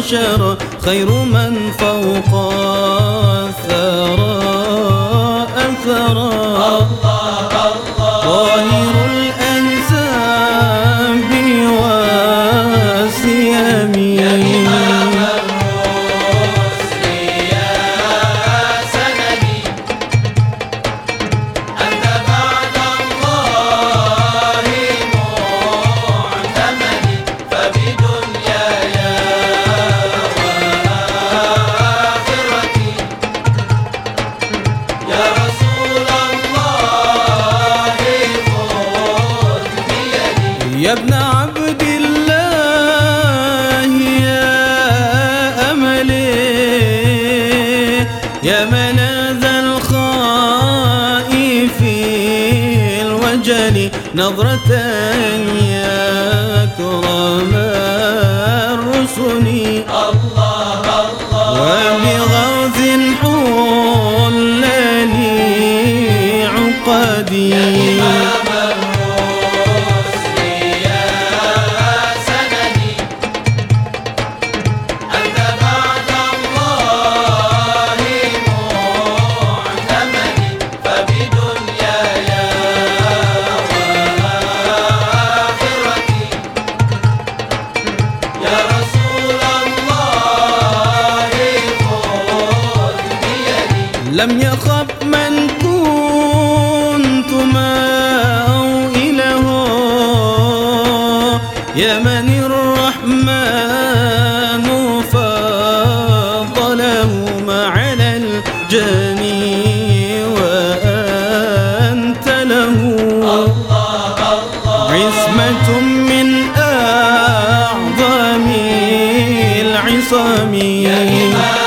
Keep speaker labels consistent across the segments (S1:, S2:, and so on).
S1: البشر خير من فوق الثرى أثرى. طاهر الأنساب والسيام يا إمام الرسل يا سندي أنت بعد الله معتمدي فبدنياي وآخرتي يا رسول الله خذ بيدي يا ابن عبد الله يا أملي يا ملاذ الخائف الوجل نظرة يا أكرم الرسل وبغوث حل لي عقدي لم يخب من كنت موئله يا من الرحمن فضله ما على الجميع وأنت له عصمة من أعظم العصام يا إمام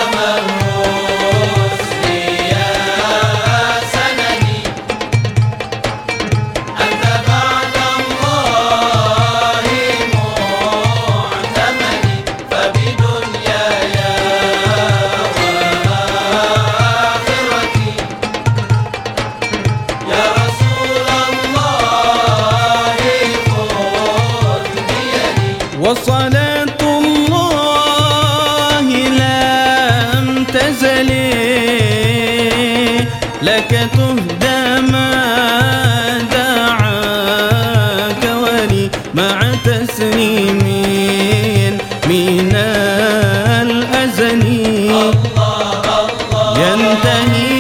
S1: وصلاة الله لم تزل لك تهدى ما دعاك ولي مع تسليم من الأزل ينتهي